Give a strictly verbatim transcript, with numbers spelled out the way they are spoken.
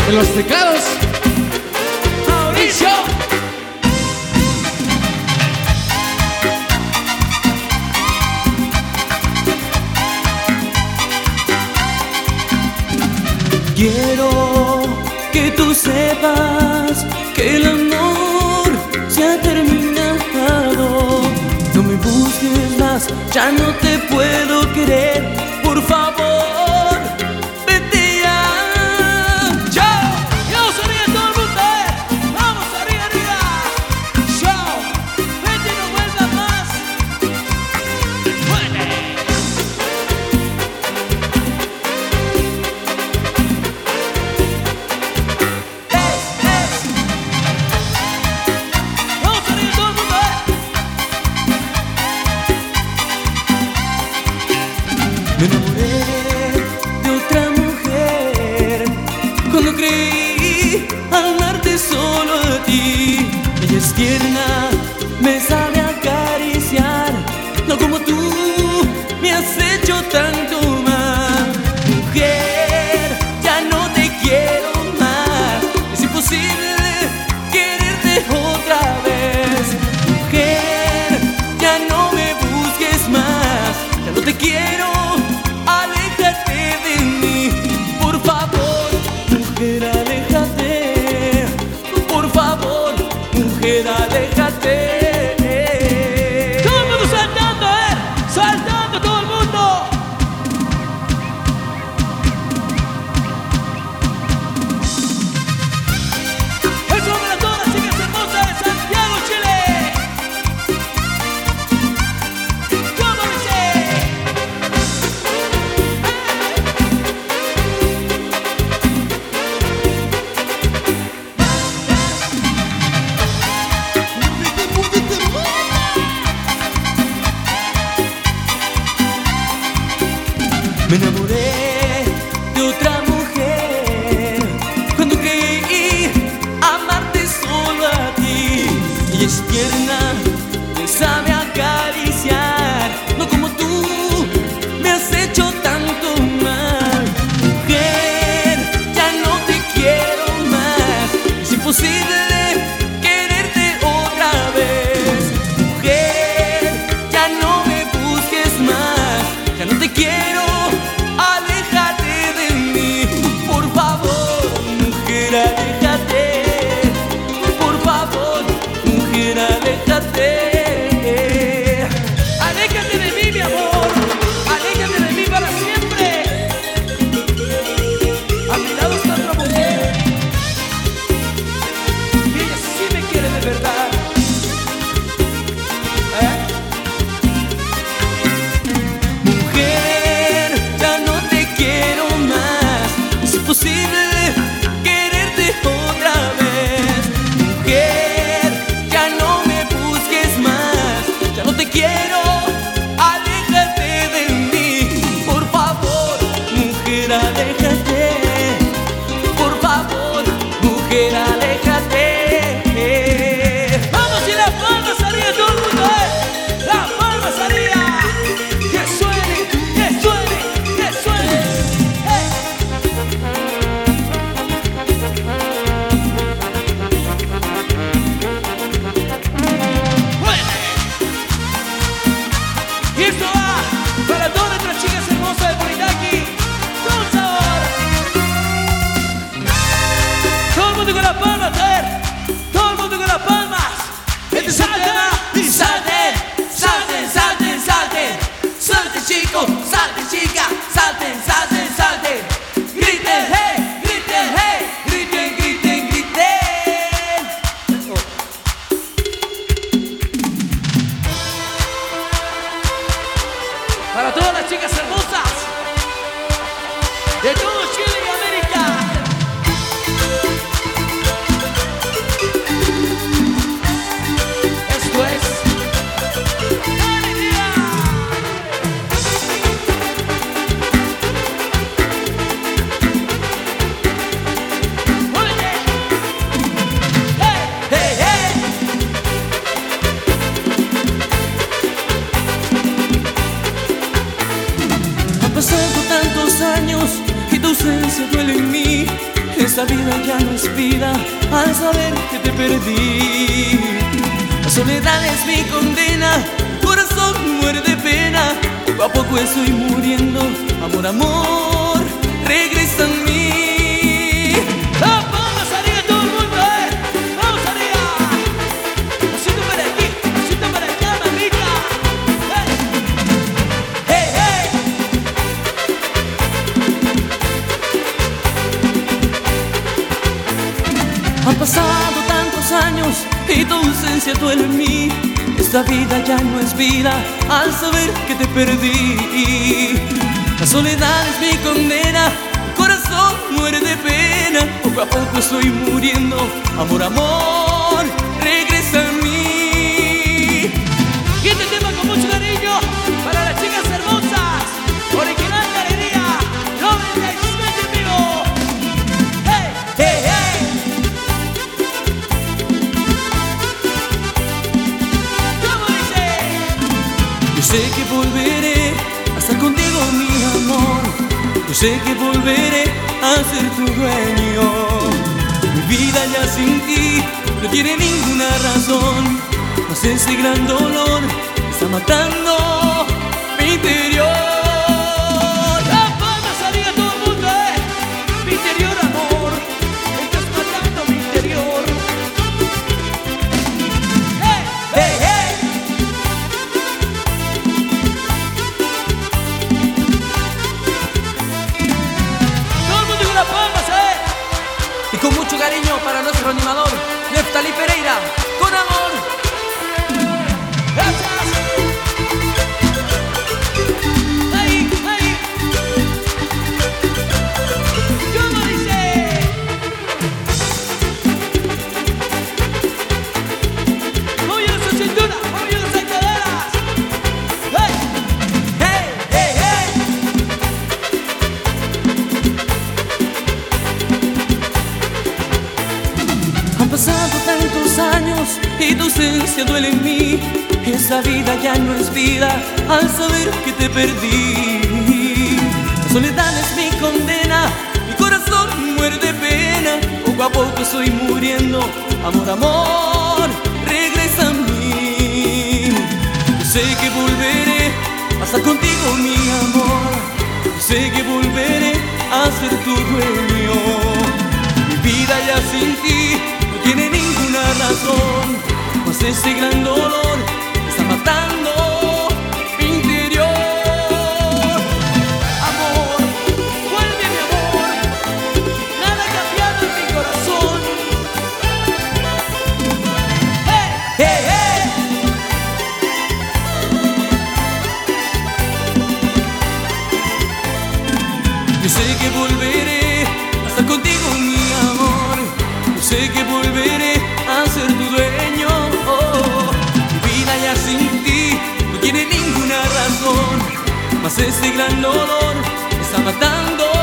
En los teclados, Mauricio. Quiero que tú sepas que el amor se ha terminado. No me busques más, ya no te puedo querer. Por favor, vete ya. ¡Chao! ¡Vamos arriba todo el mundo! eh. ¡Vamos arriba, arriba! ¡Chao! ¡Vete y no vuelvas más! ¡Muere! ¡Vamos arriba todo el mundo! eh. Me enamoré de otra mujer cuando creí amarte solo a ti. Ella es tierna, me sabe acariciar, no como tú me has hecho tanto mal. Mujer, ya no te quiero más, es imposible quererte otra vez. Mujer, ya no me busques más, ya no te quiero. Aléjate de mí, por favor, mujer, aléjate. Por favor, mujer, aléjate. Todo el mundo saltando, eh. Saltando todo el mundo. Eso para todas las chicas hermosas de Santiago, Chile. ¿Cómo dice? Me enamoré de otra mujer cuando creí amarte solo a ti. Ella es tierna, me sabe acariciar, no como tú me has hecho tanto mal. Mujer, ya no te quiero más, es imposible quererte otra vez. Mujer, ya no me busques más, ya no te quiero. Aléjate de mí, por favor, mujer, aléjate. Por favor, mujer, aléjate. Aléjate de mí, mi amor. Aléjate de mí para siempre. A mi lado está otra mujer. Y ella sí me quiere de verdad. ¿Eh? Mujer, ya no te quiero más, es imposible quererte otra vez. Mujer, ya no me busques más, ya no te quiero. Aléjate de mí, por favor, mujer, aléjate. Por favor, mujer, aléjate. Vamos y las palmas arriba todo el mundo, eh. Las palmas arriba. Que suene, que suene, que suene. Eh. Bueno. Y esto va para todas nuestras chicas hermosas de Bonitaki. Con sabor. Todo el mundo con las palmas, a ver. Todo el mundo con las palmas. Este es el tema y salten, salten, salten, salten. Salten, chicos, salten, chicas, salten, salten, salten. Griten, hey, griten, hey, griten, griten, griten. Para todas las chicas hermosas de todo Chile y América. Esto es Alegría. Oye. Hey, Hey, hey. Han pasado tantos años y tu ausencia duele en mí. esta vida ya no es vida al saber que te perdí. La soledad es mi condena, corazón muere de pena. Poco a poco estoy muriendo, amor, amor, regresa en mí. ¡Ah, vamos arriba todo el mundo, eh! ¡Vamos arriba! Pasito para aquí, pasito para allá, mamita. ¡Hey! ¡Hey, hey! Han pasado tantos años y tu ausencia duele en mí. Esta vida ya no es vida al saber que te perdí. La soledad es mi condena, mi corazón muere de pena. Poco a poco estoy muriendo, amor, amor, regresa a mí. Y este tema con mucho cariño para las chicas hermosas. Original Galería noventa y siete en vivo. ¡Hey! ¡Hey, hey! ¿Cómo dice? Yo sé que volveré a estar contigo, mi amor. Yo sé que volveré a ser tu dueño. Mi vida ya sin ti no tiene ninguna razón, mas ese gran dolor está matando mi interior. ¡Ah, vamos arriba todo el mundo, eh! Mi interior, amor, estás matando mi interior. ¡Hey! ¡Hey, hey! Todo el mundo con las palmas, eh! Y con mucho cariño para nuestro animador, Neftali Pereira, con amor. ¡Gracias! ¡Ahí, ahí! ¿Cómo dice? ¡Mueve su cintura! ¡Mueve las caderas! ¡Hey! ¡Hey, hey, hey! Han pasado tantos años y tu ausencia duele en mí. Esa vida ya no es vida al saber que te perdí. La soledad es mi condena, mi corazón muere de pena. Poco a poco estoy muriendo, amor, amor, regresa a mí. Yo sé que volveré a estar contigo, mi amor. Yo sé que volveré a ser tu dueño. Mi vida ya sin ti no tiene ninguna razón, pues ese gran dolor está matando mi interior. Amor, vuelve mi amor, nada ha cambiado en mi corazón. ¡Hey, hey, hey! Yo sé que volveré a estar contigo, mi amor. Yo sé que volveré a ser tu dueño. Oh, mi vida ya sin ti no tiene ninguna razón, mas ese gran dolor está matando